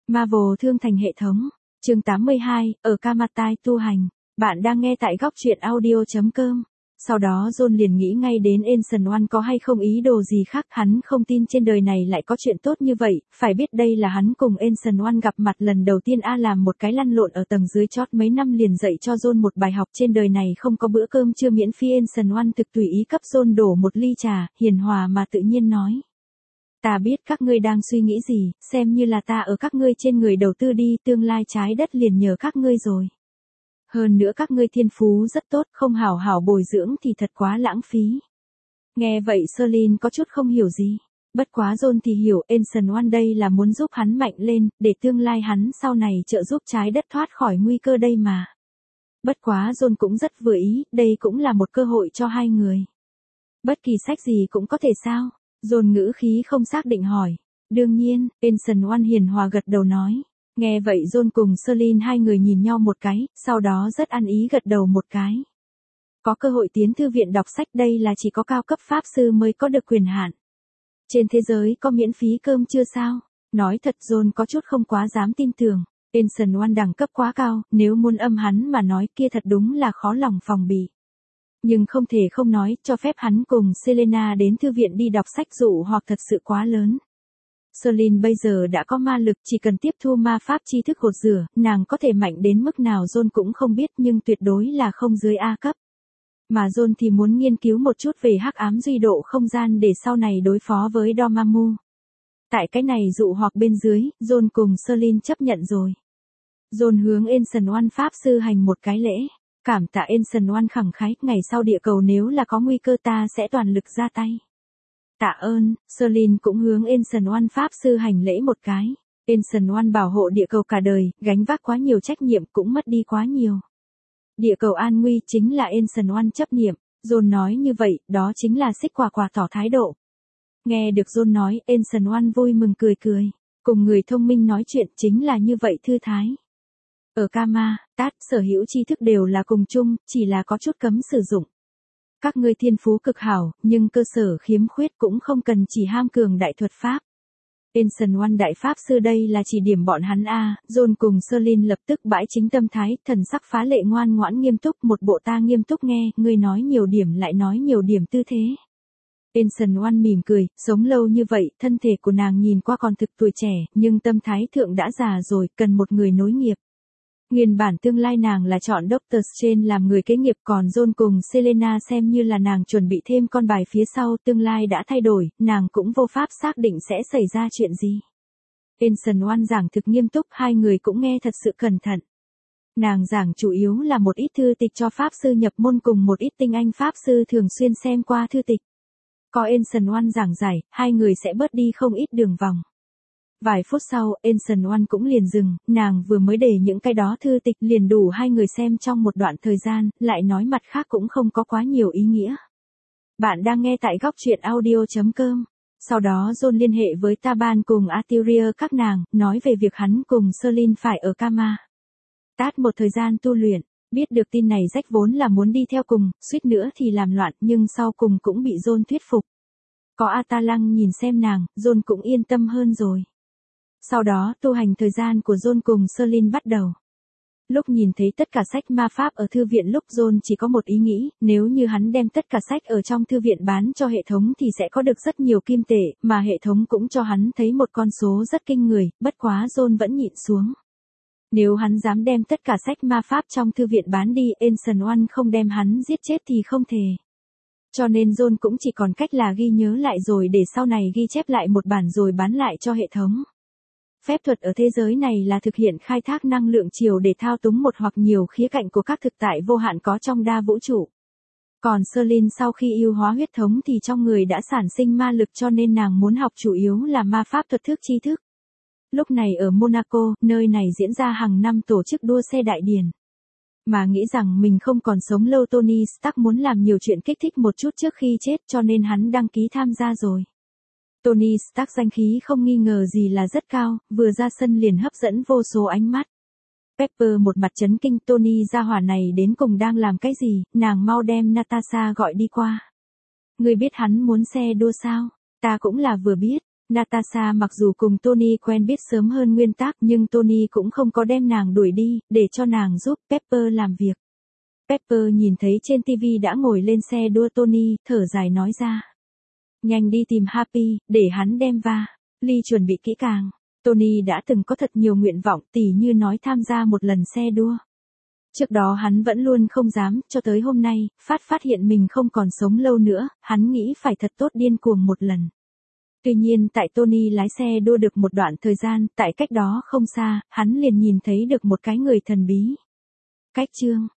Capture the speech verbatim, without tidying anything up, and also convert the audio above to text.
Marvel thương thành hệ thống. Chương tám mươi hai, ở Kamatai tu hành. Bạn đang nghe tại góc truyện audio chấm com. Sau đó John liền nghĩ ngay đến Ancient One có hay không ý đồ gì khác, hắn không tin trên đời này lại có chuyện tốt như vậy, phải biết đây là hắn cùng Ancient One gặp mặt lần đầu tiên a làm một cái lăn lộn ở tầng dưới chót mấy năm liền dạy cho John một bài học trên đời này không có bữa cơm trưa miễn phí. Ancient One thực tùy ý cấp John đổ một ly trà, hiền hòa mà tự nhiên nói. Ta biết các ngươi đang suy nghĩ gì, xem như là ta ở các ngươi trên người đầu tư đi, tương lai trái đất liền nhờ các ngươi rồi. Hơn nữa các ngươi thiên phú rất tốt, không hảo hảo bồi dưỡng thì thật quá lãng phí. Nghe vậy Celine có chút không hiểu gì. Bất quá John thì hiểu, Ancient One đây là muốn giúp hắn mạnh lên, để tương lai hắn sau này trợ giúp trái đất thoát khỏi nguy cơ đây mà. Bất quá John cũng rất vừa ý, đây cũng là một cơ hội cho hai người. Bất kỳ sách gì cũng có thể sao? John ngữ khí không xác định hỏi. Đương nhiên, Ancient One hiền hòa gật đầu nói. Nghe vậy John cùng Celine hai người nhìn nhau một cái, sau đó rất ăn ý gật đầu một cái. Có cơ hội tiến thư viện đọc sách đây là chỉ có cao cấp pháp sư mới có được quyền hạn. Trên thế giới có miễn phí cơm chưa sao? Nói thật John có chút không quá dám tin tưởng. Ancient One đẳng cấp quá cao, nếu muốn âm hắn mà nói kia thật đúng là khó lòng phòng bị. Nhưng không thể không nói, cho phép hắn cùng Selena đến thư viện đi đọc sách dụ hoặc thật sự quá lớn. Celine bây giờ đã có ma lực, chỉ cần tiếp thu ma pháp tri thức gột rửa, nàng có thể mạnh đến mức nào John cũng không biết nhưng tuyệt đối là không dưới A cấp. Mà John thì muốn nghiên cứu một chút về hắc ám duy độ không gian để sau này đối phó với Dormammu. Tại cái này dụ hoặc bên dưới, John cùng Celine chấp nhận rồi. John hướng Ancient One pháp sư hành một cái lễ. Cảm tạ Ancient One khẳng khái, ngày sau địa cầu nếu là có nguy cơ ta sẽ toàn lực ra tay. Tạ ơn, Celine cũng hướng Ancient One pháp sư hành lễ một cái. Ancient One bảo hộ địa cầu cả đời, gánh vác quá nhiều trách nhiệm cũng mất đi quá nhiều. Địa cầu an nguy chính là Ancient One chấp niệm. John nói như vậy, đó chính là xích quả quả tỏ thái độ. Nghe được John nói, Ancient One vui mừng cười cười. Cùng người thông minh nói chuyện chính là như vậy thư thái. Ở Kama, Tát, sở hữu tri thức đều là cùng chung, chỉ là có chút cấm sử dụng. Các ngươi thiên phú cực hảo, nhưng cơ sở khiếm khuyết cũng không cần chỉ ham cường đại thuật pháp. Ancient One đại pháp sư đây là chỉ điểm bọn hắn a. John cùng Celine lập tức bãi chính tâm thái, thần sắc phá lệ ngoan ngoãn nghiêm túc, một bộ ta nghiêm túc nghe, ngươi nói nhiều điểm lại nói nhiều điểm tư thế. Ancient One mỉm cười, sống lâu như vậy, thân thể của nàng nhìn qua còn thực tuổi trẻ, nhưng tâm thái thượng đã già rồi, cần một người nối nghiệp. Nguyên bản tương lai nàng là chọn Doctor Strange làm người kế nghiệp, còn John cùng Selena xem như là nàng chuẩn bị thêm con bài phía sau, tương lai đã thay đổi, nàng cũng vô pháp xác định sẽ xảy ra chuyện gì. Ancient One giảng thực nghiêm túc, hai người cũng nghe thật sự cẩn thận. Nàng giảng chủ yếu là một ít thư tịch cho pháp sư nhập môn cùng một ít tinh anh pháp sư thường xuyên xem qua thư tịch. Có Ancient One giảng giải, hai người sẽ bớt đi không ít đường vòng. Vài phút sau, Ancient One cũng liền dừng, nàng vừa mới để những cái đó thư tịch liền đủ hai người xem trong một đoạn thời gian, lại nói mặt khác cũng không có quá nhiều ý nghĩa. Bạn đang nghe tại góc truyện audio chấm com. Sau đó John liên hệ với Taban cùng Artyria các nàng, nói về việc hắn cùng Celine phải ở Kama. Tát một thời gian tu luyện, biết được tin này rách vốn là muốn đi theo cùng, suýt nữa thì làm loạn nhưng sau cùng cũng bị John thuyết phục. Có Atalang nhìn xem nàng, John cũng yên tâm hơn rồi. Sau đó tu hành thời gian của John cùng Celine bắt đầu. Lúc nhìn thấy tất cả sách ma pháp ở thư viện lúc John chỉ có một ý nghĩ, nếu như hắn đem tất cả sách ở trong thư viện bán cho hệ thống thì sẽ có được rất nhiều kim tệ, mà hệ thống cũng cho hắn thấy một con số rất kinh người, bất quá John vẫn nhịn xuống. Nếu hắn dám đem tất cả sách ma pháp trong thư viện bán đi, Ancient One không đem hắn giết chết thì không thể. Cho nên John cũng chỉ còn cách là ghi nhớ lại rồi để sau này ghi chép lại một bản rồi bán lại cho hệ thống. Phép thuật ở thế giới này là thực hiện khai thác năng lượng chiều để thao túng một hoặc nhiều khía cạnh của các thực tại vô hạn có trong đa vũ trụ. Còn Celine sau khi yêu hóa huyết thống thì trong người đã sản sinh ma lực cho nên nàng muốn học chủ yếu là ma pháp thuật thức tri thức. Lúc này ở Monaco, nơi này diễn ra hàng năm tổ chức đua xe đại điển. Mà nghĩ rằng mình không còn sống lâu Tony Stark muốn làm nhiều chuyện kích thích một chút trước khi chết cho nên hắn đăng ký tham gia rồi. Tony Stark danh khí không nghi ngờ gì là rất cao, vừa ra sân liền hấp dẫn vô số ánh mắt. Pepper một mặt chấn kinh, Tony gia hỏa này đến cùng đang làm cái gì, nàng mau đem Natasha gọi đi qua. Ngươi biết hắn muốn xe đua sao? Ta cũng là vừa biết, Natasha mặc dù cùng Tony quen biết sớm hơn nguyên tắc nhưng Tony cũng không có đem nàng đuổi đi, để cho nàng giúp Pepper làm việc. Pepper nhìn thấy trên ti vi đã ngồi lên xe đua Tony, thở dài nói ra. Nhanh đi tìm Happy, để hắn đem va. Lee chuẩn bị kỹ càng. Tony đã từng có thật nhiều nguyện vọng tỉ như nói tham gia một lần xe đua. Trước đó hắn vẫn luôn không dám, cho tới hôm nay, phát phát hiện mình không còn sống lâu nữa, hắn nghĩ phải thật tốt điên cuồng một lần. Tuy nhiên tại Tony lái xe đua được một đoạn thời gian, tại cách đó không xa, hắn liền nhìn thấy được một cái người thần bí. Cách chương